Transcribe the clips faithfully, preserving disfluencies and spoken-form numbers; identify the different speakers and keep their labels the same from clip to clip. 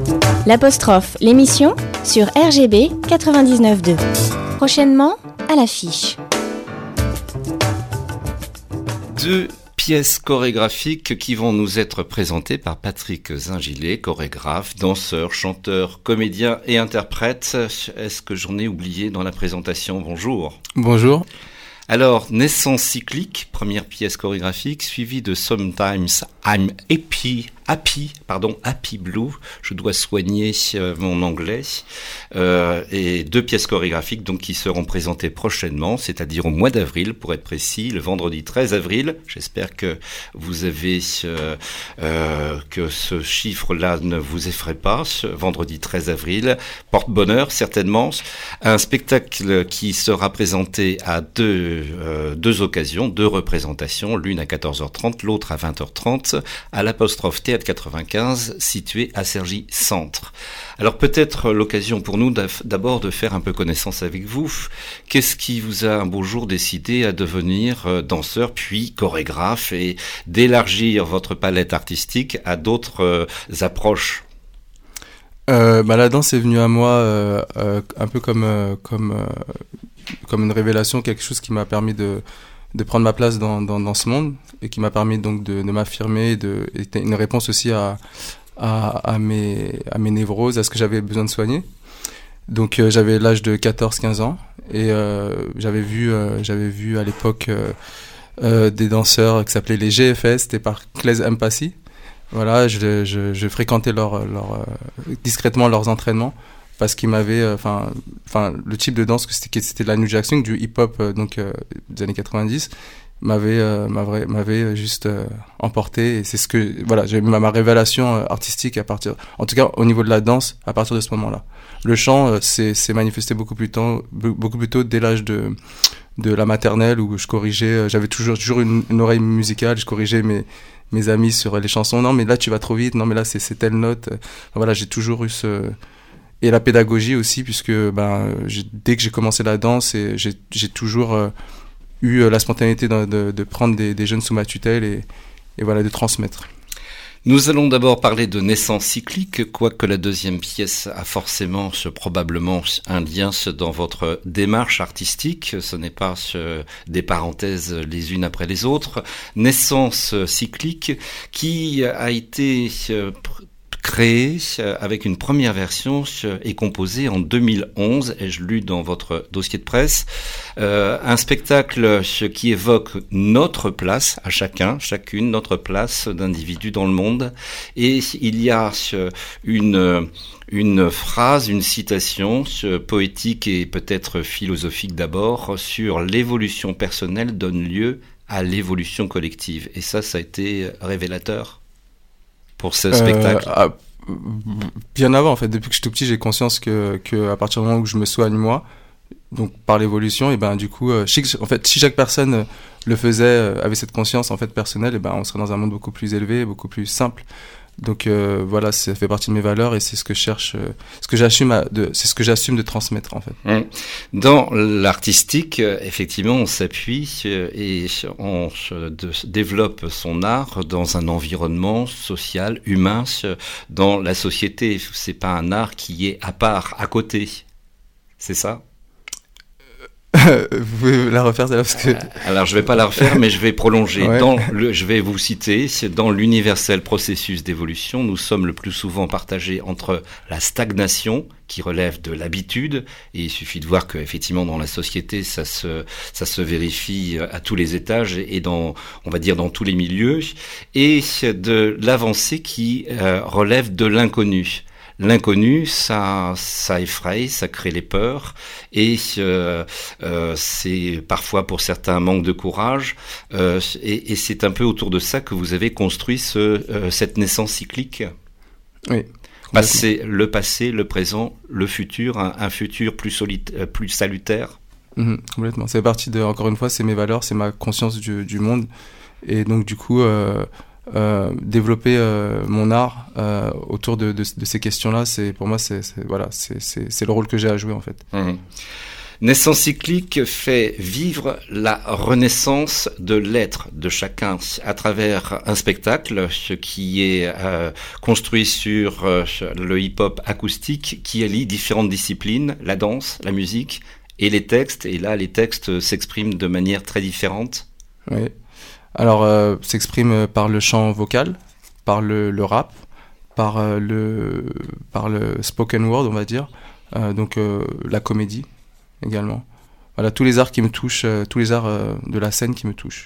Speaker 1: L'apostrophe, l'émission sur R G B quatre-vingt-dix-neuf point deux. Prochainement, à l'affiche.
Speaker 2: Deux pièces chorégraphiques qui vont nous être présentées par Patrick Zingillet, chorégraphe, danseur, chanteur, comédien et interprète. Est-ce que j'en ai oublié dans la présentation ? Bonjour.
Speaker 3: Bonjour.
Speaker 2: Alors, Naissance cyclique, première pièce chorégraphique, suivie de Sometimes I'm Happy, Happy, pardon, Happy Blue. Je dois soigner euh, mon anglais. Euh, et deux pièces chorégraphiques donc qui seront présentées prochainement, c'est-à-dire au mois d'avril, pour être précis, le vendredi treize avril. J'espère que vous avez euh, euh, que ce chiffre-là ne vous effraie pas. Ce vendredi treize avril, porte-bonheur certainement. Un spectacle qui sera présenté à deux, euh, deux occasions, deux représentations, l'une à quatorze heures trente, l'autre à vingt heures trente, à l'apostrophe Théâtre quatre-vingt-quinze, situé à Cergy Centre. Alors peut-être l'occasion pour nous d'abord de faire un peu connaissance avec vous. Qu'est-ce qui vous a un beau jour décidé à devenir danseur puis chorégraphe et d'élargir votre palette artistique à d'autres euh, approches ?
Speaker 3: euh, bah, La danse est venue à moi euh, euh, un peu comme, euh, comme, euh, comme une révélation, quelque chose qui m'a permis de, de prendre ma place dans, dans, dans ce monde et qui m'a permis donc de, de m'affirmer, de, et une réponse aussi à, à, à, mes, à mes névroses, à ce que j'avais besoin de soigner. Donc euh, j'avais l'âge de quatorze quinze ans et euh, j'avais vu, euh, j'avais vu à l'époque euh, euh, des danseurs qui s'appelaient les G F S, c'était par Claise Mpassi. Voilà, je, je, je fréquentais leur, leur, euh, discrètement leurs entraînements parce qu'ils m'avaient, enfin, euh, enfin le type de danse que c'était, c'était de la New Jack Swing, du hip-hop euh, donc euh, des années quatre-vingt-dix. m'avait euh, m'avait m'avait juste euh, emporté et c'est ce que voilà, j'ai eu ma, ma révélation euh, artistique à partir, en tout cas au niveau de la danse, à partir de ce moment-là. Le chant euh, c'est c'est manifesté beaucoup plus tôt beaucoup plus tôt dès l'âge de de la maternelle où je corrigeais, euh, j'avais toujours toujours une, une oreille musicale, je corrigeais mes mes amis sur les chansons. Non mais là tu vas trop vite, non mais là c'est c'est telle note. Enfin, voilà, j'ai toujours eu ce, et la pédagogie aussi puisque ben j'ai, dès que j'ai commencé la danse et j'ai j'ai toujours euh, eu la spontanéité de, de, de prendre des, des jeunes sous ma tutelle et, et voilà, de transmettre.
Speaker 2: Nous allons d'abord parler de Naissance cyclique, quoique la deuxième pièce a forcément ce, probablement un lien dans votre démarche artistique. Ce n'est pas ce, des parenthèses les unes après les autres. Naissance cyclique qui a été créé avec une première version et composée en deux mille onze, ai-je lu dans votre dossier de presse, euh, un spectacle qui évoque notre place à chacun, chacune, notre place d'individu dans le monde, et il y a une une phrase, une citation poétique et peut-être philosophique d'abord sur l'évolution personnelle donne lieu à l'évolution collective, et ça, ça a été révélateur pour ce spectacle.
Speaker 3: Euh, ah, bien avant, en fait, depuis que je suis tout petit, j'ai conscience que, que à partir du moment où je me soigne moi, donc par l'évolution, et ben du coup, euh, en fait, si chaque personne le faisait, euh, avait cette conscience en fait personnelle, et ben on serait dans un monde beaucoup plus élevé, beaucoup plus simple. Donc euh, voilà, ça fait partie de mes valeurs et c'est ce que je cherche, euh, ce que j'assume, à, de, c'est ce que j'assume de transmettre en fait.
Speaker 2: Dans l'artistique, effectivement, on s'appuie et on de, développe son art dans un environnement social, humain, dans la société. C'est pas un art qui est à part, à côté. C'est ça ?
Speaker 3: Vous pouvez la refaire celle-là parce que...
Speaker 2: Alors je vais pas la refaire mais je vais prolonger.
Speaker 3: Ouais.
Speaker 2: Dans le, je vais vous citer, c'est dans l'universel processus d'évolution, nous sommes le plus souvent partagés entre la stagnation qui relève de l'habitude, et il suffit de voir que effectivement dans la société ça se ça se vérifie à tous les étages et dans, on va dire, dans tous les milieux, et de l'avancée qui euh, relève de l'inconnu. L'inconnu, ça, ça effraie, ça crée les peurs, et euh, euh, c'est parfois pour certains un manque de courage, euh, et, et c'est un peu autour de ça que vous avez construit ce, euh, cette naissance cyclique.
Speaker 3: Oui.
Speaker 2: Passer le passé, le présent, le futur, un, un futur plus solide, plus salutaire.
Speaker 3: Mmh, complètement. C'est parti de, encore une fois, c'est mes valeurs, c'est ma conscience du, du monde, et donc du coup. Euh, Euh, développer euh, mon art euh, autour de, de, de ces questions-là, c'est pour moi c'est, c'est voilà c'est, c'est c'est le rôle que j'ai à jouer en fait.
Speaker 2: Mmh. Naissance cyclique fait vivre la renaissance de l'être de chacun à travers un spectacle qui est euh, construit sur euh, le hip-hop acoustique qui allie différentes disciplines, la danse, la musique et les textes. Et là, les textes s'expriment de manière très différente.
Speaker 3: Oui. Alors, euh, s'exprime par le chant vocal, par le, le rap, par, euh, le, par le spoken word, on va dire, euh, donc euh, la comédie également. Voilà, tous les arts qui me touchent, euh, tous les arts euh, de la scène qui me touchent.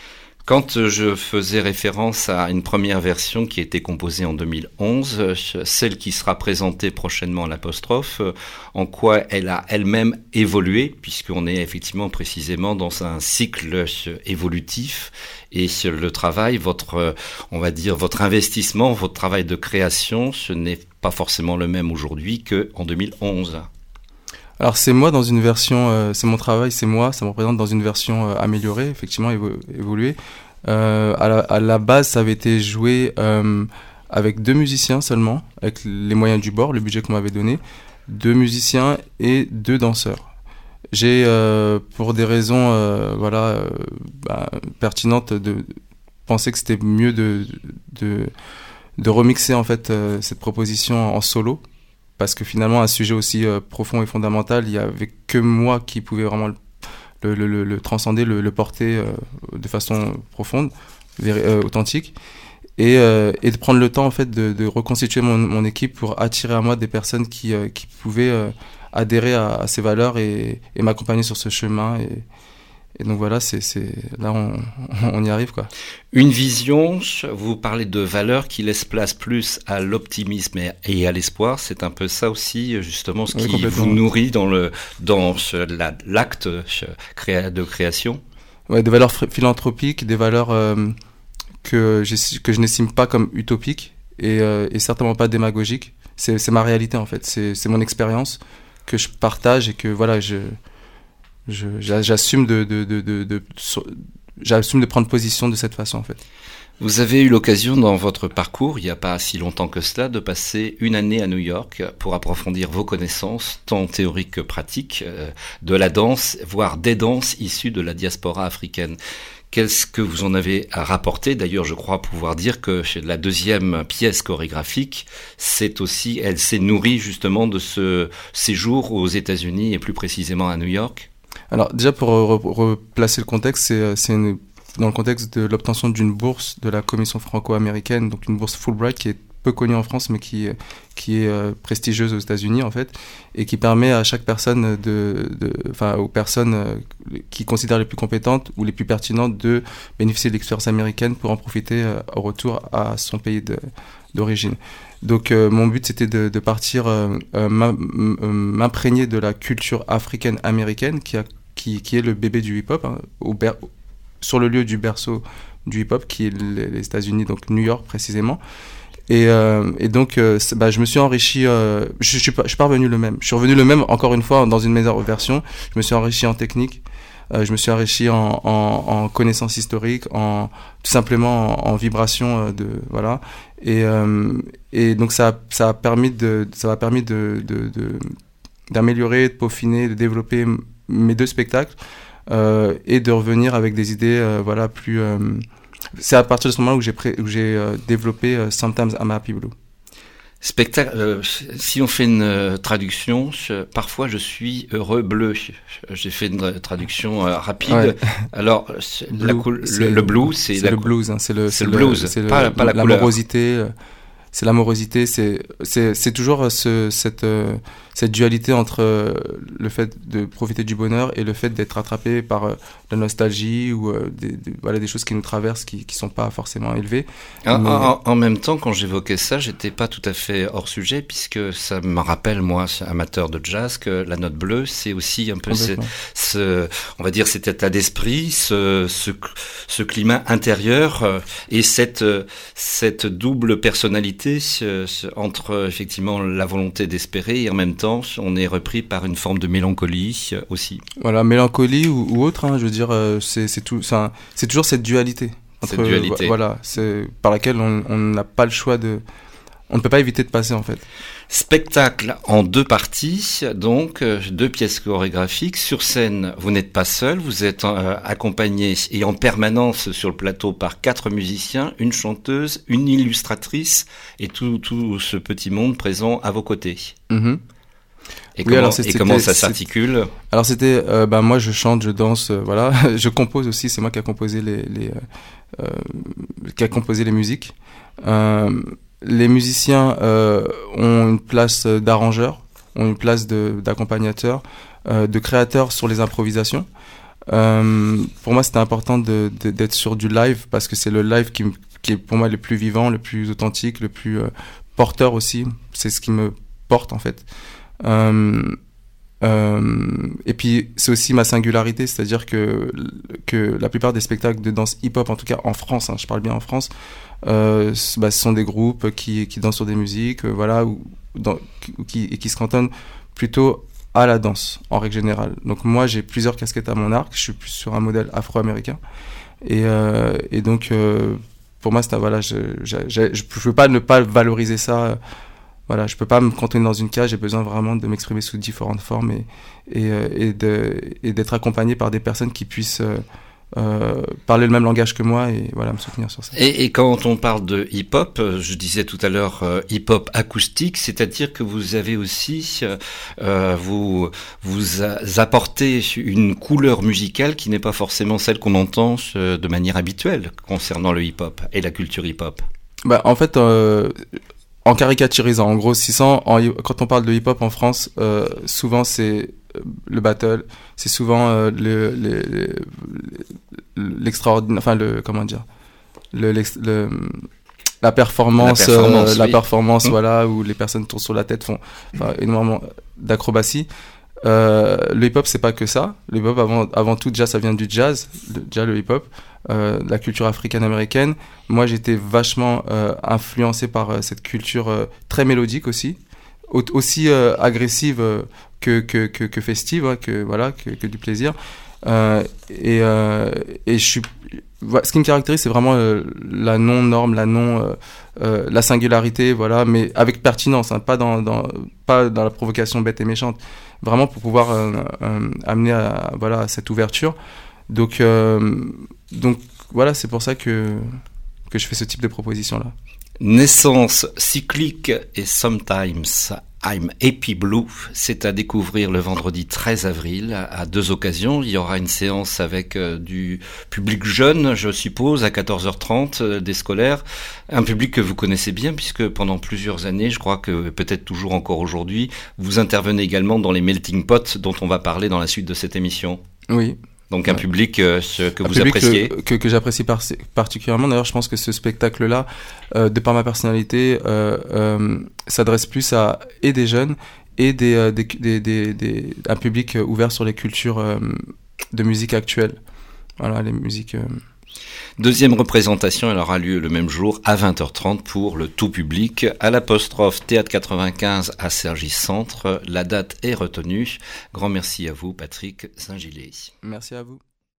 Speaker 2: Quand je faisais référence à une première version qui a été composée en deux mille onze, celle qui sera présentée prochainement à l'apostrophe, en quoi elle a elle-même évolué, puisqu'on est effectivement précisément dans un cycle évolutif, et le travail, votre, on va dire, votre investissement, votre travail de création, ce n'est pas forcément le même aujourd'hui qu'en deux mille onze.
Speaker 3: Alors c'est moi dans une version, euh, c'est mon travail, c'est moi, ça me représente dans une version euh, améliorée, effectivement évo- évoluée. Euh, à, la, à la base, ça avait été joué euh, avec deux musiciens seulement, avec les moyens du bord, le budget qu'on m'avait donné, deux musiciens et deux danseurs. J'ai, euh, pour des raisons euh, voilà, euh, bah, pertinentes, de penser que c'était mieux de, de, de remixer en fait euh, cette proposition en solo. Parce que finalement, un sujet aussi euh, profond et fondamental, il n'y avait que moi qui pouvais vraiment le, le, le, le transcender, le, le porter euh, de façon profonde, euh, authentique. Et, euh, et de prendre le temps en fait, de, de reconstituer mon, mon équipe pour attirer à moi des personnes qui, euh, qui pouvaient euh, adhérer à, à ces valeurs et, et m'accompagner sur ce chemin. Et, et donc voilà, c'est, c'est, là on, on y arrive, quoi.
Speaker 2: Une vision, vous parlez de valeurs qui laissent place plus à l'optimisme et à l'espoir. C'est un peu ça aussi, justement, ce
Speaker 3: oui,
Speaker 2: qui vous nourrit dans, le, dans la, l'acte de création.
Speaker 3: Ouais, des valeurs philanthropiques, des valeurs euh, que, que je n'estime pas comme utopiques et, euh, et certainement pas démagogiques. C'est, c'est ma réalité, en fait. C'est, c'est mon expérience que je partage et que, voilà, je... Je, j'assume de, de, de, de, de, j'assume de prendre position de cette façon, en fait.
Speaker 2: Vous avez eu l'occasion dans votre parcours, il n'y a pas si longtemps que cela, de passer une année à New York pour approfondir vos connaissances, tant théoriques que pratiques, de la danse, voire des danses issues de la diaspora africaine. Qu'est-ce que vous en avez à rapporter ? D'ailleurs, je crois pouvoir dire que chez la deuxième pièce chorégraphique, c'est aussi, elle s'est nourrie justement de ce séjour aux États-Unis et plus précisément à New York.
Speaker 3: Alors déjà pour replacer le contexte, c'est, c'est une, dans le contexte de l'obtention d'une bourse de la Commission franco-américaine, donc une bourse Fulbright qui est peu connue en France mais qui, qui est euh, prestigieuse aux États-Unis en fait, et qui permet à chaque personne, de, de, enfin aux personnes euh, qui considèrent les plus compétentes ou les plus pertinentes de bénéficier de l'expérience américaine pour en profiter euh, au retour à son pays de, d'origine. Donc euh, mon but c'était de, de partir euh, euh, m'imprégner de la culture africaine-américaine qui, a, qui, qui est le bébé du hip-hop, hein, au ber- sur le lieu du berceau du hip-hop qui est les, les États-Unis, donc New York précisément. Et, euh, et donc euh, bah, je me suis enrichi, euh, je, je, suis pas, je suis pas revenu le même, je suis revenu le même encore une fois dans une meilleure version, je me suis enrichi en technique. Euh, je me suis enrichi en, en, en connaissances historiques, en tout simplement en, en vibration euh, de voilà. Et, euh, et donc ça, ça a permis de, ça m'a permis de, de, de d'améliorer, de peaufiner, de développer m- mes deux spectacles euh, et de revenir avec des idées euh, voilà plus. Euh, c'est à partir de ce moment-là où j'ai pré- où j'ai euh, développé euh, Sometimes I'm Happy Blue.
Speaker 2: Spectacle. Euh, si on fait une euh, traduction, je, parfois je suis heureux bleu. J'ai fait une euh, traduction euh, rapide. Ouais. Alors,
Speaker 3: blue,
Speaker 2: la coul- le, le blues, c'est,
Speaker 3: c'est
Speaker 2: la
Speaker 3: le
Speaker 2: cou-
Speaker 3: blues. Hein, c'est le,
Speaker 2: c'est
Speaker 3: c'est
Speaker 2: le
Speaker 3: le
Speaker 2: blues.
Speaker 3: C'est
Speaker 2: pas,
Speaker 3: le,
Speaker 2: pas la
Speaker 3: l'amorosité. Couleur. C'est l'amorosité. C'est, c'est, c'est toujours ce, cette, euh, cette dualité entre euh, le fait de profiter du bonheur et le fait d'être attrapé par euh, la nostalgie ou euh, des, des, voilà, des choses qui nous traversent qui qui sont pas forcément élevées.
Speaker 2: En,
Speaker 3: Mais...
Speaker 2: en, en même temps, quand j'évoquais ça, j'étais pas tout à fait hors sujet puisque ça me rappelle, moi, amateur de jazz, que la note bleue, c'est aussi un peu ce, ce, on va dire, cet état d'esprit, ce, ce, ce climat intérieur euh, et cette, euh, cette double personnalité euh, entre effectivement la volonté d'espérer et en même temps, on est repris par une forme de mélancolie euh, aussi.
Speaker 3: Voilà, mélancolie ou, ou autre, hein, je veux dire, euh, c'est, c'est, tout, c'est, un, c'est toujours cette dualité. Entre,
Speaker 2: cette dualité.
Speaker 3: Voilà, c'est par laquelle on n'a pas le choix de... on ne peut pas éviter de passer en fait.
Speaker 2: Spectacle en deux parties, donc deux pièces chorégraphiques. Sur scène, vous n'êtes pas seul, vous êtes euh, accompagné et en permanence sur le plateau par quatre musiciens, une chanteuse, une illustratrice et tout, tout ce petit monde présent à vos côtés.
Speaker 3: Mm-hmm.
Speaker 2: Et,
Speaker 3: oui,
Speaker 2: comment,
Speaker 3: alors
Speaker 2: et comment ça s'articule?
Speaker 3: Alors c'était, euh, bah moi je chante, je danse, euh, voilà, je compose aussi. C'est moi qui a composé les, les euh, qui a composé les musiques. Euh, les musiciens euh, ont une place d'arrangeur, ont une place de, d'accompagnateur, euh, de créateur sur les improvisations. Euh, pour moi, c'était important de, de, d'être sur du live parce que c'est le live qui, qui est pour moi le plus vivant, le plus authentique, le plus euh, porteur aussi. C'est ce qui me porte en fait. Euh, euh, et puis c'est aussi ma singularité, c'est-à-dire que que la plupart des spectacles de danse hip-hop, en tout cas en France, hein, je parle bien en France, euh, bah, ce sont des groupes qui qui dansent sur des musiques, euh, voilà, ou dans, qui et qui se cantonnent plutôt à la danse en règle générale. Donc moi j'ai plusieurs casquettes à mon arc, je suis plus sur un modèle afro-américain et euh, et donc euh, pour moi c'est voilà, je je je, je peux pas ne pas valoriser ça. Euh, Voilà, je peux pas me cantonner dans une cage, j'ai besoin vraiment de m'exprimer sous différentes formes et, et, et, de, et d'être accompagné par des personnes qui puissent euh, euh, parler le même langage que moi et voilà, me soutenir sur ça.
Speaker 2: Et, et quand on parle de hip-hop, je disais tout à l'heure euh, hip-hop acoustique, c'est-à-dire que vous avez aussi, euh, vous, vous apportez une couleur musicale qui n'est pas forcément celle qu'on entend euh, de manière habituelle concernant le hip-hop et la culture hip-hop.
Speaker 3: Bah, en fait... Euh, En caricaturisant, en gros, six cents, en, quand on parle de hip-hop en France, euh, souvent c'est le battle, c'est souvent euh, le, le, le, l'extraordinaire, enfin le, comment dire, le, le, la performance, la performance, euh, oui. la performance, mmh. voilà, où les personnes tournent sur la tête, font enfin, énormément d'acrobatie. Euh, le hip-hop, c'est pas que ça. Le hip-hop, avant, avant tout, déjà, ça vient du jazz, le, déjà le hip-hop. Euh, la culture africaine-américaine. Moi, j'étais vachement euh, influencé par euh, cette culture euh, très mélodique aussi, au- aussi euh, agressive euh, que, que, que, que festive, hein, que, voilà, que, que du plaisir. Euh, et, euh, et je suis... Ce qui me caractérise, c'est vraiment euh, la non-norme, la non... Euh, euh, la singularité, voilà, mais avec pertinence, hein, pas, dans, dans, pas dans la provocation bête et méchante. Vraiment pour pouvoir euh, euh, amener à, voilà, à cette ouverture. Donc, euh, donc voilà, c'est pour ça que, que je fais ce type de proposition-là.
Speaker 2: Naissance cyclique et Sometimes I'm Happy Blue, c'est à découvrir le vendredi treize avril à deux occasions. Il y aura une séance avec euh, du public jeune, je suppose, à quatorze heures trente, euh, des scolaires. Un public que vous connaissez bien puisque pendant plusieurs années, je crois que peut-être toujours encore aujourd'hui, vous intervenez également dans les melting pots dont on va parler dans la suite de cette émission.
Speaker 3: Oui.
Speaker 2: Donc un ouais. public euh, que
Speaker 3: un
Speaker 2: vous
Speaker 3: public
Speaker 2: appréciez
Speaker 3: que, que, que j'apprécie par, particulièrement. D'ailleurs, je pense que ce spectacle-là, euh, de par ma personnalité, euh, euh, s'adresse plus à et des jeunes et des, euh, des, des, des, des, un public ouvert sur les cultures euh, de musique actuelle. Voilà, les musiques... Euh...
Speaker 2: Deuxième représentation, elle aura lieu le même jour à vingt heures trente pour le tout public à l'apostrophe Théâtre quatre-vingt-quinze à Cergy Centre. La date est retenue. Grand merci à vous, Patrick Saint-Gillet.
Speaker 3: Merci à vous.